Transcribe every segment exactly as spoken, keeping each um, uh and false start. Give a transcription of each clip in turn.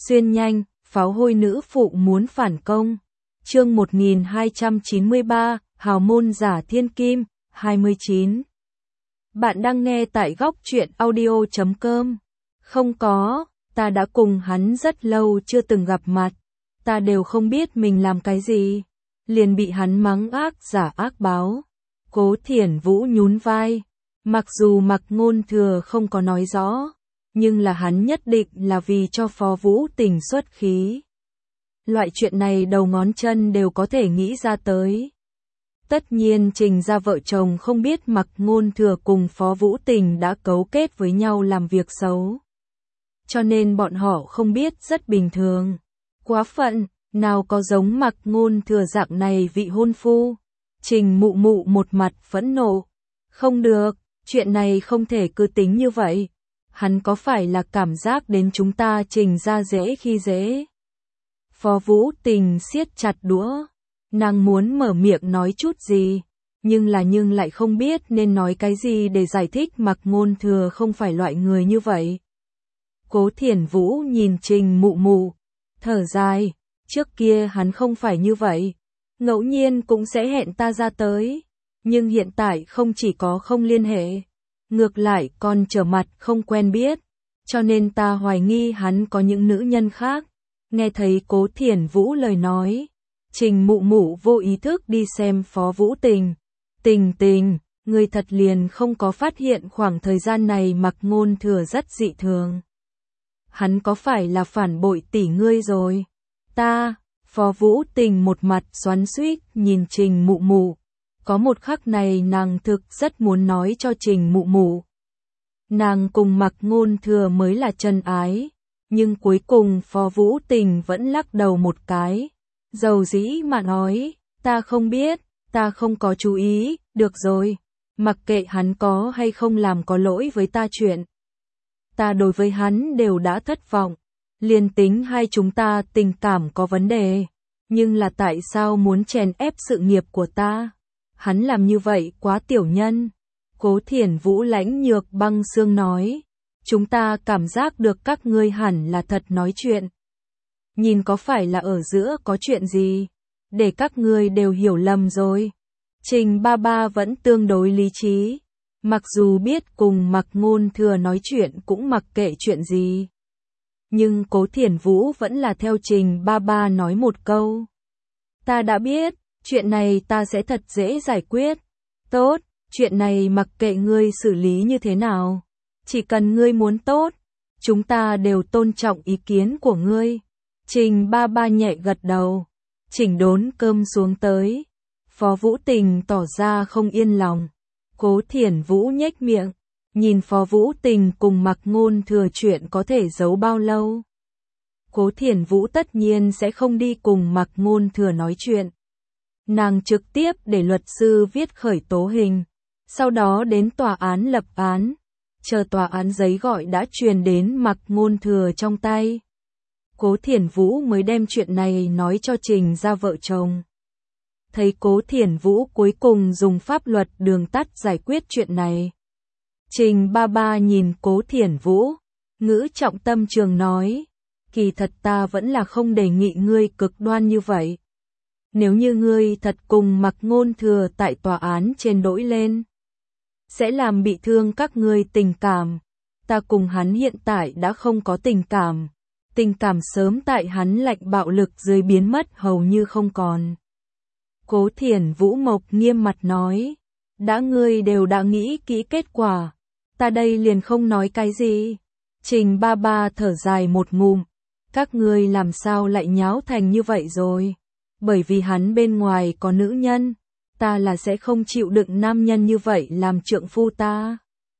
Xuyên nhanh, pháo hôi nữ phụ muốn phản công. Chương một nghìn hai trăm chín mươi ba, Hào môn giả thiên kim, hai mươi chín. Bạn đang nghe tại góc truyện audio chấm com. Không có, ta đã cùng hắn rất lâu chưa từng gặp mặt. Ta đều không biết mình làm cái gì. Liền bị hắn mắng ác giả ác báo. Cố Thiển Vũ nhún vai. Mặc dù Mạc Ngôn Thừa không có nói rõ, nhưng là hắn nhất định là vì cho Phó Vũ Tình xuất khí. Loại chuyện này đầu ngón chân đều có thể nghĩ ra tới. Tất nhiên Trình gia vợ chồng không biết Mạc Ngôn Thừa cùng Phó Vũ Tình đã cấu kết với nhau làm việc xấu. Cho nên bọn họ không biết rất bình thường. Quá phận, nào có giống Mạc Ngôn Thừa dạng này vị hôn phu. Trình mụ mụ một mặt phẫn nộ. Không được, chuyện này không thể cứ tính như vậy. Hắn có phải là cảm giác đến chúng ta Trình gia dễ khi dễ. Phó Vũ Tình siết chặt đũa. Nàng muốn mở miệng nói chút gì, nhưng là nhưng lại không biết nên nói cái gì để giải thích Mạc Ngôn Thừa không phải loại người như vậy. Cố Thiển Vũ nhìn Trình mụ mụ, thở dài, trước kia hắn không phải như vậy, ngẫu nhiên cũng sẽ hẹn ta ra tới, nhưng hiện tại không chỉ có không liên hệ, ngược lại còn trở mặt không quen biết, cho nên ta hoài nghi hắn có những nữ nhân khác. Nghe thấy Cố Thiển Vũ lời nói, Trình mụ mụ vô ý thức đi xem Phó Vũ Tình. Tình tình, người thật liền không có phát hiện khoảng thời gian này Mạc Ngôn Thừa rất dị thường. Hắn có phải là phản bội tỷ ngươi rồi? Ta, Phó Vũ Tình một mặt xoắn xuýt nhìn Trình mụ mụ. Có một khắc này nàng thực rất muốn nói cho Trình mụ mụ. Nàng cùng Mạc Ngôn Thừa mới là chân ái, nhưng cuối cùng Phó Vũ Tình vẫn lắc đầu một cái. Dầu dĩ mà nói, ta không biết, ta không có chú ý, được rồi, mặc kệ hắn có hay không làm có lỗi với ta chuyện. Ta đối với hắn đều đã thất vọng, liền tính hai chúng ta tình cảm có vấn đề, nhưng là tại sao muốn chèn ép sự nghiệp của ta? Hắn làm như vậy quá tiểu nhân. Cố Thiển Vũ lãnh nhược băng xương nói, chúng ta cảm giác được các ngươi hẳn là thật nói chuyện. Nhìn có phải là ở giữa có chuyện gì, để các ngươi đều hiểu lầm rồi. Trình ba ba vẫn tương đối lý trí, mặc dù biết cùng Mạc Ngôn Thừa nói chuyện cũng mặc kệ chuyện gì. Nhưng Cố Thiển Vũ vẫn là theo Trình ba ba nói một câu. Ta đã biết, chuyện này ta sẽ thật dễ giải quyết. Tốt, chuyện này mặc kệ ngươi xử lý như thế nào. Chỉ cần ngươi muốn tốt, chúng ta đều tôn trọng ý kiến của ngươi. Trình ba ba nhẹ gật đầu, chỉnh đốn cơm xuống tới. Phó Vũ Tình tỏ ra không yên lòng. Cố Thiển Vũ nhếch miệng, nhìn Phó Vũ Tình cùng Mạc Ngôn Thừa chuyện có thể giấu bao lâu. Cố Thiển Vũ tất nhiên sẽ không đi cùng Mạc Ngôn Thừa nói chuyện. Nàng trực tiếp để luật sư viết khởi tố hình, sau đó đến tòa án lập án. Chờ tòa án giấy gọi đã truyền đến Mạc Ngôn Thừa trong tay. Cố Thiển Vũ mới đem chuyện này nói cho Trình gia vợ chồng. Thấy Cố Thiển Vũ cuối cùng dùng pháp luật đường tắt giải quyết chuyện này. Trình ba ba nhìn Cố Thiển Vũ, ngữ trọng tâm trường nói, kỳ thật ta vẫn là không đề nghị ngươi cực đoan như vậy. Nếu như ngươi thật cùng Mạc Ngôn Thừa tại tòa án trên đổi lên, sẽ làm bị thương các ngươi tình cảm. Ta cùng hắn hiện tại đã không có tình cảm. Tình cảm sớm tại hắn lạnh bạo lực dưới biến mất hầu như không còn. Cố Thiển Vũ Mộc nghiêm mặt nói, đã ngươi đều đã nghĩ kỹ kết quả, ta đây liền không nói cái gì. Trình ba ba thở dài một ngụm, các ngươi làm sao lại nháo thành như vậy rồi? Bởi vì hắn bên ngoài có nữ nhân, ta là sẽ không chịu đựng nam nhân như vậy làm trượng phu ta.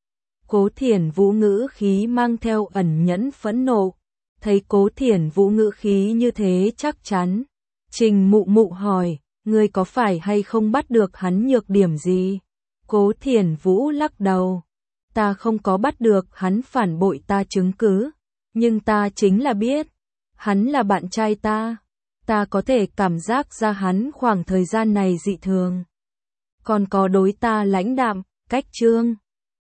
Cố Thiển Vũ ngữ khí mang theo ẩn nhẫn phẫn nộ. Thấy Cố Thiển Vũ ngữ khí như thế chắc chắn. Trình mụ mụ hỏi, ngươi có phải hay không bắt được hắn nhược điểm gì? Cố Thiển Vũ lắc đầu. Ta không có bắt được hắn phản bội ta chứng cứ. Nhưng ta chính là biết. Hắn là bạn trai ta. Ta có thể cảm giác ra hắn khoảng thời gian này dị thường. Còn có đối ta lãnh đạm, cách trương.